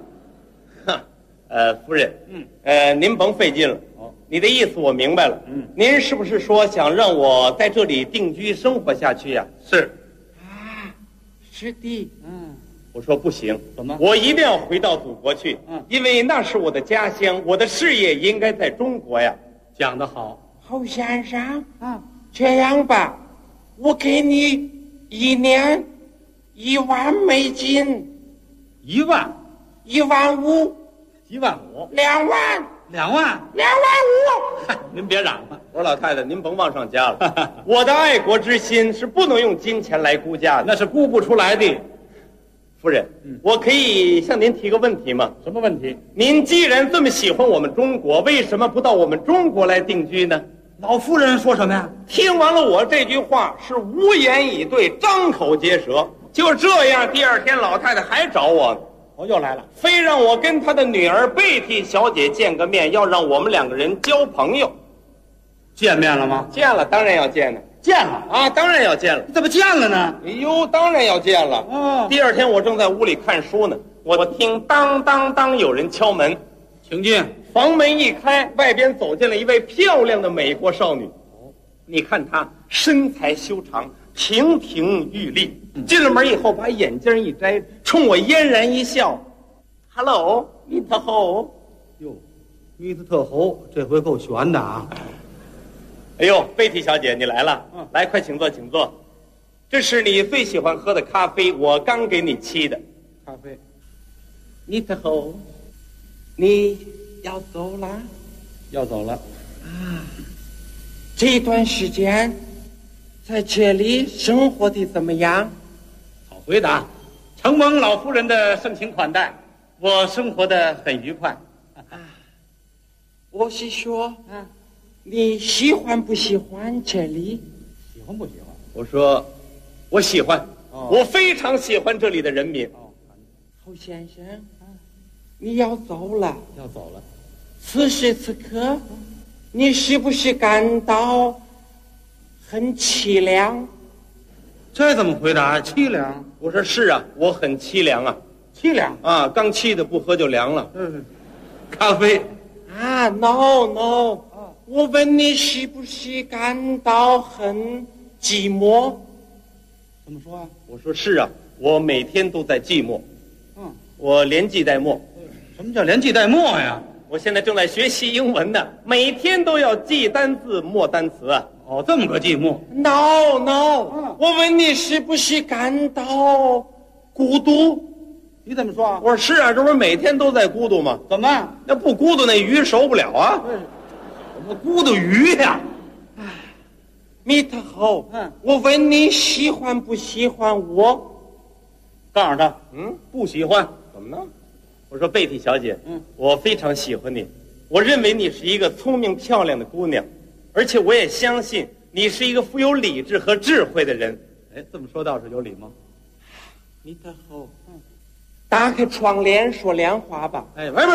夫人，您甭费劲了。你的意思我明白了。您是不是说想让我在这里定居生活下去呀？ 是。 是的。我说不行。 怎么？ 我一定要回到祖国去。因为那是我的家乡，我的事业应该在中国呀。 讲得好。 侯先生，这样吧，我给你1年1万美金。 1万 ？1万5。 1万5。 2万。 2万。 2万5。 您别嚷了。 我说老太太，您甭往上加了。我的爱国之心是不能用金钱来估价的， 那是估不出来的。 夫人，我可以向您提个问题吗？ 什么问题？ 您既然这么喜欢我们中国，为什么不到我们中国来定居呢？ 老夫人说什么呀？ 听完了我这句话，是无言以对，张口结舌。就这样，第2天老太太还找我呢。 又来了， 非让我跟她的女儿贝蒂小姐见个面，要让我们2个人交朋友。 见面了吗？ 见了，当然要见了。 见了当然要见了。 怎么见了呢？ 哎呦，当然要见了。第2天我正在屋里看书呢，我听当当当有人敲门。 请进。 房门一开，外边走进了一位漂亮的美国少女。你看她身材修长， 亭亭玉立。进了门以后，把眼镜一摘，冲我嫣然一笑 ：“Hello， 你特猴。” 哟，你特猴，这回够悬的啊！ 哎呦，贝蒂小姐，你来了，来，快请坐，请坐。这是你最喜欢喝的咖啡，我刚给你沏的。 咖啡。 你特猴，你要走了？ 要走了啊！这段时间在这里生活的怎么样？ 好回答，承蒙老夫人的盛情款待，我生活的很愉快。 我是说，你喜欢不喜欢这里？ 喜欢不喜欢？ 我说，我喜欢，我非常喜欢这里的人民。侯先生，你要走了？ 要走了。 此时此刻，你是不是感到很凄凉？ 这怎么回答？凄凉？ 我说是啊，我很凄凉啊。 凄凉啊，刚沏的不喝就凉了。 咖啡啊 ，no， 我问你是不是感到很寂寞？ 怎么说啊？ 我说是啊，我每天都在寂寞。我连记带默。 什么叫连记带默呀？ 我现在正在学习英文呢，每天都要记单字默单词啊。 哦，这么个寂寞 ？No， 我问你是不是感到孤独？ 你怎么说啊？ 我说是啊，这不是每天都在孤独吗？ 怎么？ 那不孤独，那鱼熟不了啊。 怎么孤独鱼呀？ 米特侯，我问你喜欢不喜欢我？ 告诉他， 不喜欢。怎么呢？我说贝蒂小姐，我非常喜欢你，我认为你是一个聪明漂亮的姑娘，而且我也相信你是一个富有理智和智慧的人。 哎，这么说倒是有礼貌。 米特侯，打开窗帘说亮话吧。 哎，喂，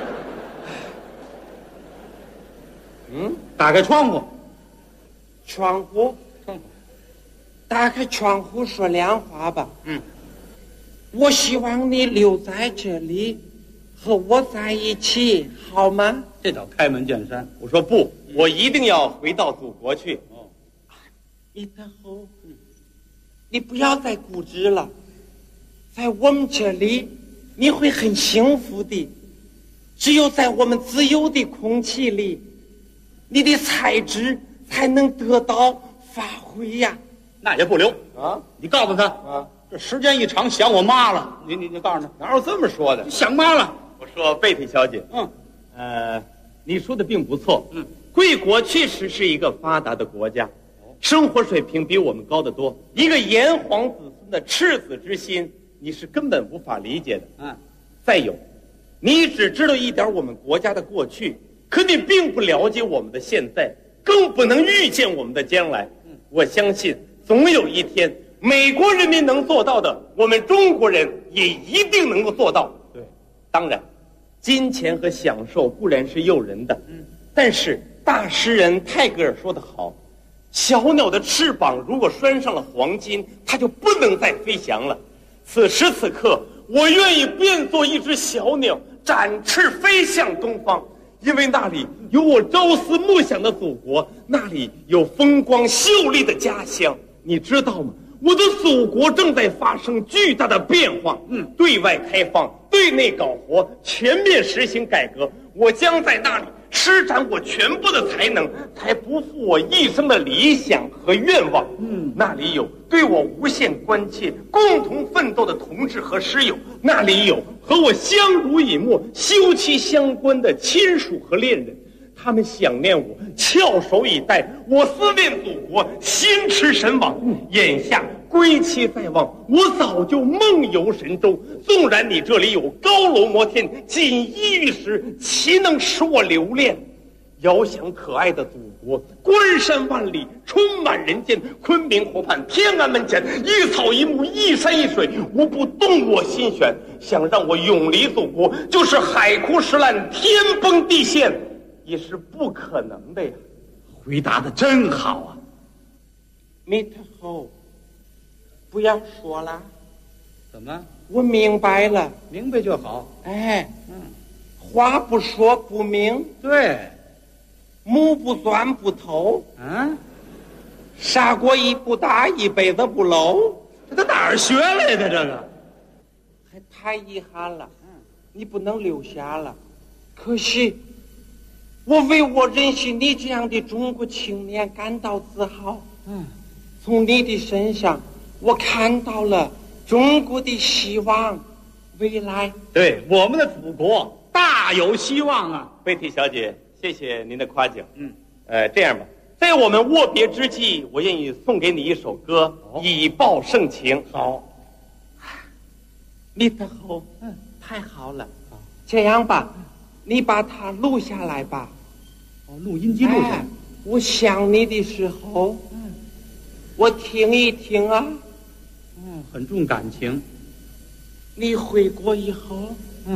打开窗户。 窗户，打开窗户说亮话吧。我希望你留在这里，和我在一起，好吗？ 这叫开门见山。 我说不，我一定要回到祖国去。米特侯，你不要再固执了，在我们这里你会很幸福的。只有在我们自由的空气里，你的才智才能得到发挥呀。 那也不留啊！ 你告诉他啊， 这时间一长想我妈了。你告诉他， 哪有这么说的？ 想妈了。 我说贝蒂小姐，你说的并不错。贵国确实是一个发达的国家，生活水平比我们高得多。一个炎黄子孙的赤子之心，你是根本无法理解的。再有，你只知道一点我们国家的过去，可你并不了解我们的现在，更不能预见我们的将来。我相信总有一天，美国人民能做到的，我们中国人也一定能够做到。 对， 当然，金钱和享受固然是诱人的，但是大诗人泰戈尔说得好，小鸟的翅膀如果拴上了黄金，它就不能再飞翔了。此时此刻，我愿意变作一只小鸟，展翅飞向东方，因为那里有我朝思暮想的祖国，那里有风光秀丽的家乡。你知道吗？我的祖国正在发生巨大的变化，对外开放，对内搞活，全面实行改革。我将在那里施展我全部的才能，才不负我一生的理想和愿望。那里有对我无限关切、共同奋斗的同志和师友，那里有和我相濡以沫、休戚相关的亲属和恋人。他们想念我，翘首以待，我思念祖国，心驰神往。眼下归期在望，我早就梦游神州。纵然你这里有高楼摩天、锦衣玉食，岂能使我留恋？遥想可爱的祖国，关山万里，充满人间。昆明湖畔，天安门前，一草一木，一山一水，无不动我心弦。想让我永离祖国，就是海枯石烂，天崩地陷，也是不可能的呀。 回答的真好啊！ 米特侯，不要说了。 怎么？ 我明白了。 明白就好。 哎，话不说不明。 对。 木不钻不透。 砂锅一不打，一辈子不漏。 这哪儿学来的？这个还太遗憾了，你不能留下了。可惜，我为我认识你这样的中国青年感到自豪。从你的身上，我看到了中国的希望，未来。 对，我们的祖国大有希望啊！ 贝蒂小姐，谢谢您的夸奖。这样吧，在我们握别之际，我愿意送给你一首歌，以报盛情。 好， 你的好，太好了。这样吧，你把它录下来吧。 录音机录下来。 我想你的时候，我听一听啊。 很重感情。 你回国以后，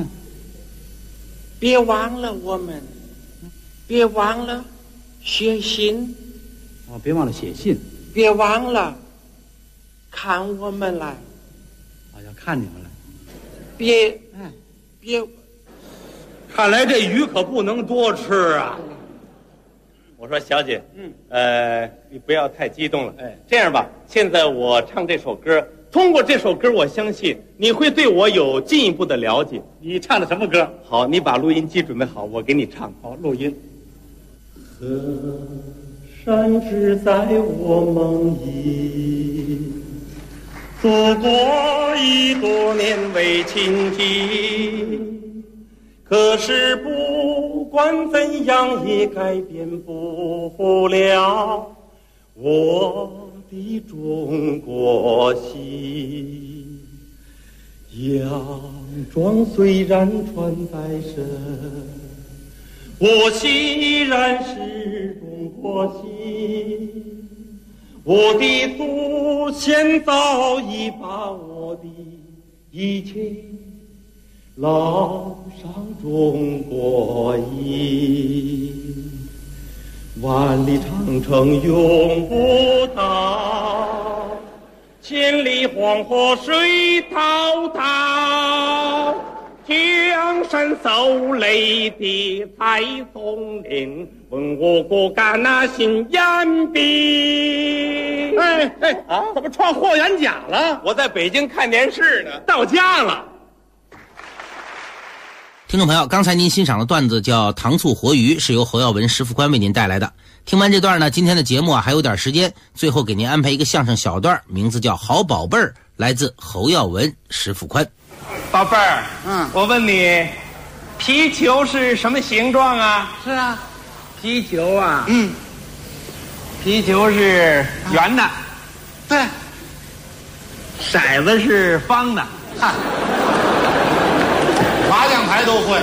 别忘了我们，别忘了写信。 别忘了写信。 别忘了看我们来。 要看你们来。 别。 看来这鱼可不能多吃啊。 我说小姐，你不要太激动了。这样吧，现在我唱这首歌，通过这首歌，我相信你会对我有进一步的了解。 你唱的什么歌？ 好，你把录音机准备好，我给你唱。 好，录音。 河山只在我梦里，祖国已多年未亲近。可是不管怎样也改变不了我的中国心。洋装虽然穿在身，我心依然是中国心。我的祖先早已把我的一切烙上中国印，万里长城永不倒，千里黄河水滔滔，江山秀丽的彩松林，问我国干那新延毕。 怎么创霍元甲了？ 我在北京看电视呢， 到家了。 听众朋友，刚才您欣赏的段子叫《糖醋活鱼》，是由侯耀文、石富宽为您带来的。听完这段呢，今天的节目还有点时间，最后给您安排一个相声小段，名字叫《好宝贝儿》，来自侯耀文、石富宽。 宝贝儿，我问你，皮球是什么形状啊？ 是啊， 皮球啊，皮球是圆的， 对， 骰子是方的， 麻将牌都会。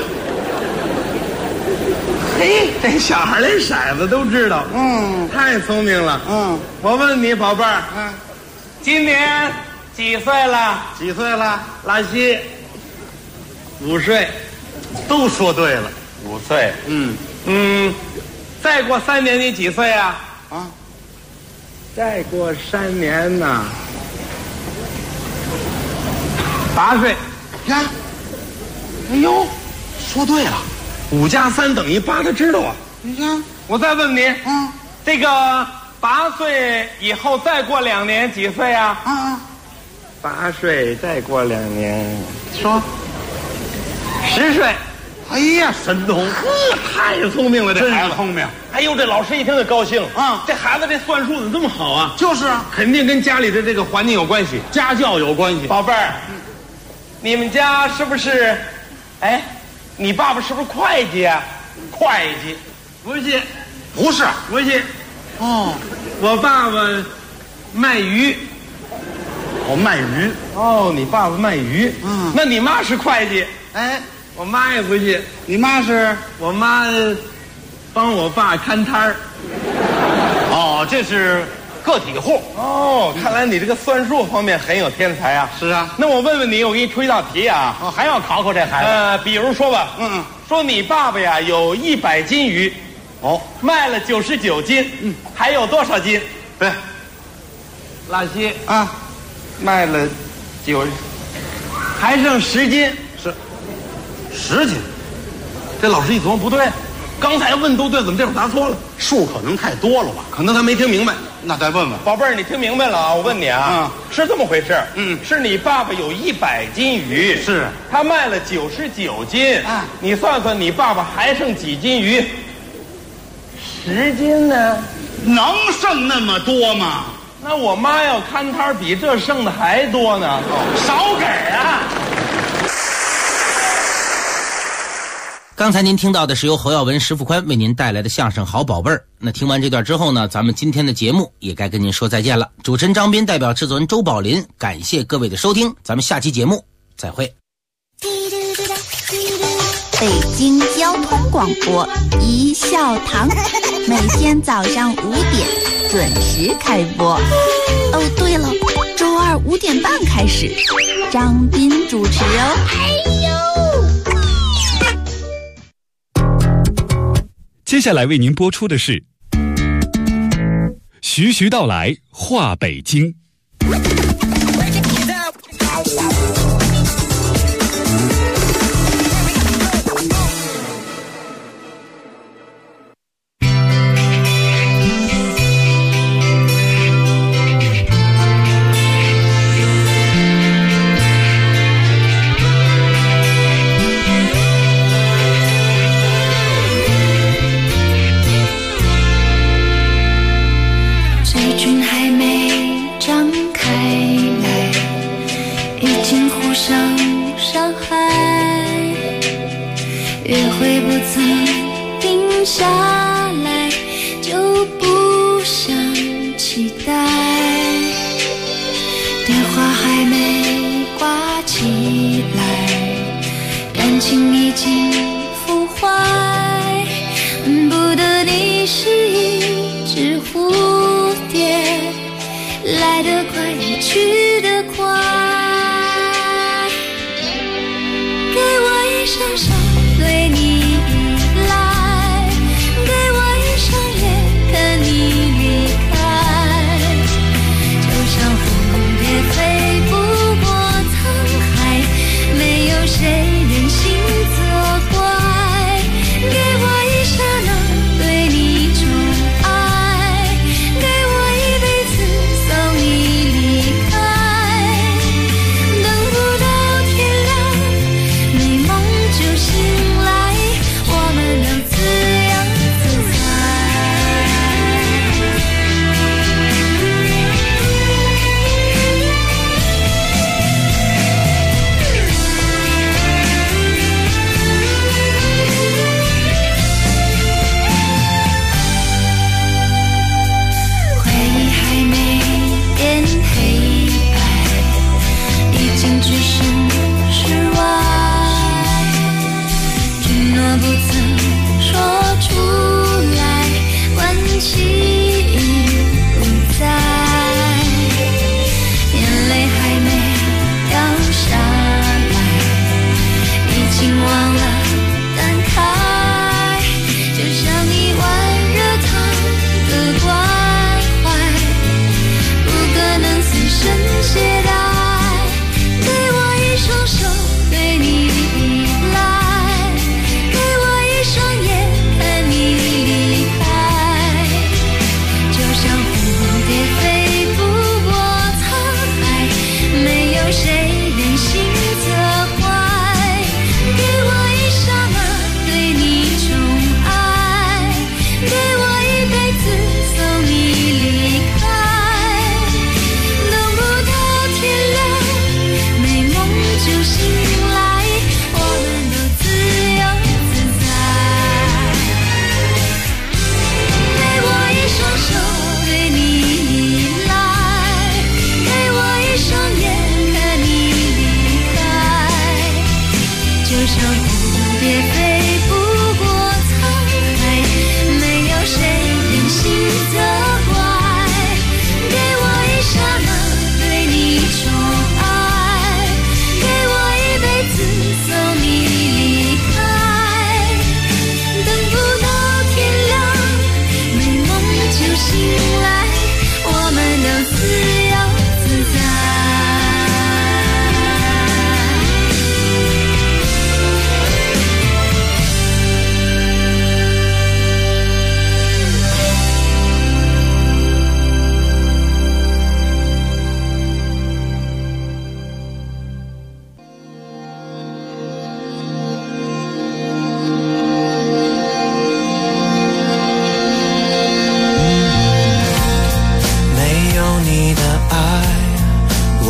嘿，这小孩连骰子都知道，太聪明了。我问你，宝贝儿，今年几岁了？ 几岁了？ 老西，5岁。 都说对了 ，5岁。再过3年你几岁啊？再过3年呢，8岁。 呀，哎呦，说对了 ，5加3等于8，他知道啊。 你看， 我再问你，这个8岁以后再过2年几岁啊？8岁再过2年， 说 10岁。 哎呀，神童， 太聪明了，这孩子聪明。 哎呦，这老师一听就高兴这孩子这算术怎么这么好啊？ 就是啊， 肯定跟家里的这个环境有关系， 家教有关系。 宝贝儿，你们家是不是？你爸爸是不是会计啊？会计，不是， 不是， 不是。我爸爸卖鱼。 卖鱼。 你爸爸卖鱼。那你妈是会计？我妈也不是。 你妈是？ 我妈帮我爸看摊儿。 这是个体户。 看来你这个算术方面很有天才啊。 是啊。 那我问问你，我给你出一道题啊。 还要考考这孩子。 比如说吧，说你爸爸呀有100斤鱼，卖了99斤，还有多少斤？ 对， 拉稀卖了90，还剩10斤。 是10斤。 这老师一琢磨不对，刚才问都对，怎么这会儿答错了？ 数可能太多了吧？ 可能他没听明白。 那再问问宝贝儿，你听明白了啊？我问你啊，是这么回事？是你爸爸有100斤鱼， 是他卖了99斤，你算算你爸爸还剩几斤鱼？10斤呢？ 能剩那么多吗？ 那我妈要看摊比这剩的还多呢， 少给啊！ 刚才您听到的是由侯耀文、石富宽为您带来的相声《好宝贝儿》。那听完这段之后呢，咱们今天的节目也该跟您说再见了。主持人张斌代表制作人周宝林，感谢各位的收听，咱们下期节目再会。 北京交通广播一笑堂，每天早上5点准时开播。哦，对了，周二5点半开始，张斌主持哦。 接下来为您播出的是徐徐道来话北京。 下来就不想期待，电话还没挂起来，感情已经腐坏，恨不得你是一只蝴蝶，来得快也去得快，给我一双手对你就像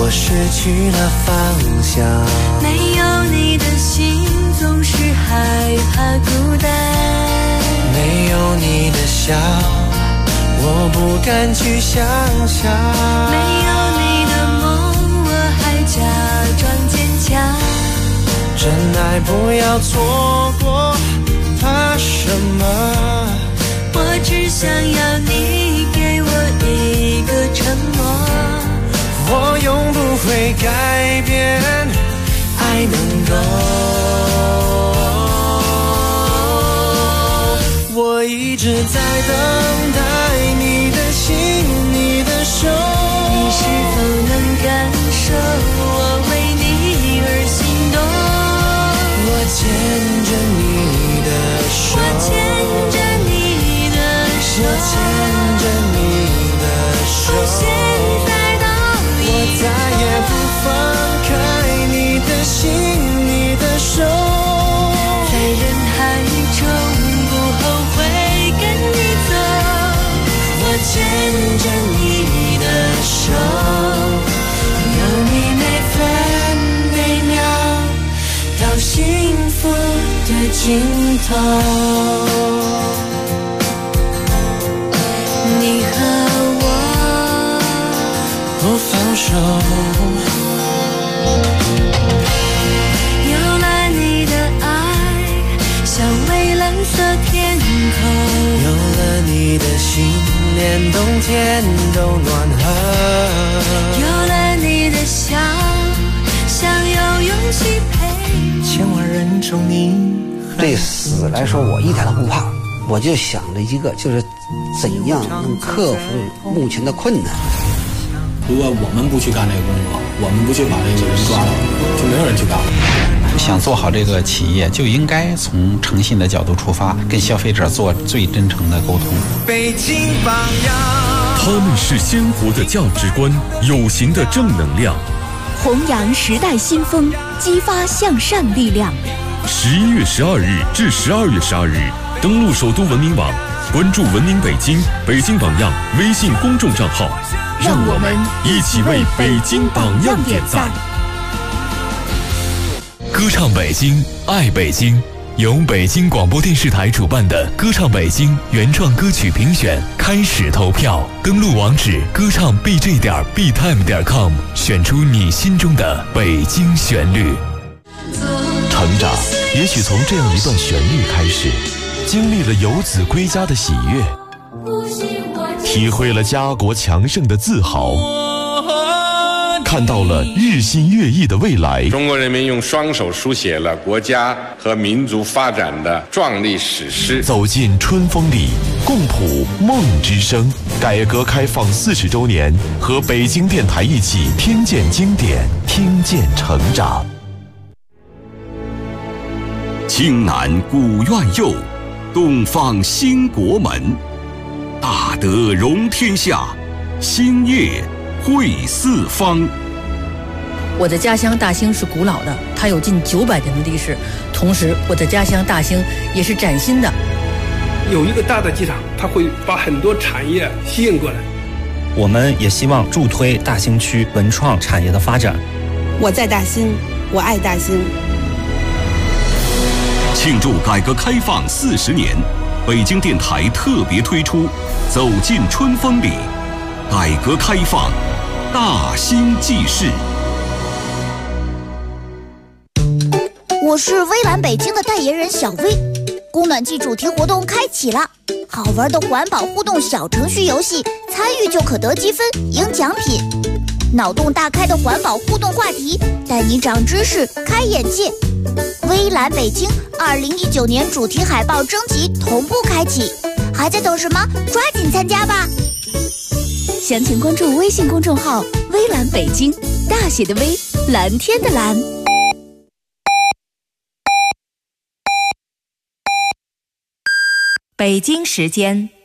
我失去了方向。 没有你的心总是害怕孤单， 没有你的笑我不敢去想象， 没有你的梦我还假装坚强。 真爱不要错过，怕什么？ 我只想要你给我一个承诺， 我永不会改变，爱能够。我一直在等待你的心，你的手， 你是否能感受我为你而心动？ 我牵着你的手， 我牵着你的手， 我牵着你的手， 从现在到以后， 我再也不放开你的心，你的手， 在人海中不后悔跟你走。我牵着你的手，有你每分每秒到幸福的尽头。你和我不放手， 有了你的爱像蔚蓝色天空， 有了你的心连冬天都暖和， 有了你的笑像有勇气陪。 千万人中你对死来说我一点都不怕，我就想着一个，就是怎样能克服目前的困难。 如果我们不去干这个工作，我们不去把这个人抓到，就没有人去干了。 想做好这个企业，就应该从诚信的角度出发，跟消费者做最真诚的沟通。 北京榜样， 他们是鲜活的价值观，有形的正能量， 弘扬时代新风，激发向善力量。 11月12日至12月12日，登录首都文明网，关注文明北京、北京榜样微信公众账号，让我们一起为北京榜样点赞。 歌唱北京，爱北京，由北京广播电视台主办的歌唱北京原创歌曲评选开始投票，登录网址歌唱 bj.btime.com， 选出你心中的北京旋律。 成长也许从这样一段旋律开始，经历了游子归家的喜悦，体会了家国强盛的自豪，看到了日新月异的未来。 中国人民用双手书写了国家和民族发展的壮丽史诗。 走进春风里，共谱梦之声。改革开放40周年，和北京电台一起听见经典，听见成长。 青南古院右，东方兴国门。大德容天下，兴业惠四方。 我的家乡大兴是古老的，它有近900年的历史。同时，我的家乡大兴也是崭新的。 有一个大的机场，它会把很多产业吸引过来。 我们也希望助推大兴区文创产业的发展。 我在大兴，我爱大兴。 庆祝改革开放40年，北京电台特别推出《走进春风里》，改革开放大兴记事。 我是微蓝北京的代言人小薇，供暖季主题活动开启了，好玩的环保互动小程序游戏，参与就可得积分赢奖品。脑洞大开的环保互动话题，带你长知识开眼界。微蓝北京2019年主题海报征集同步开启，还在等什么？抓紧参加吧！ 详情关注微信公众号“微蓝北京”，大写的微，蓝天的蓝。 北京时间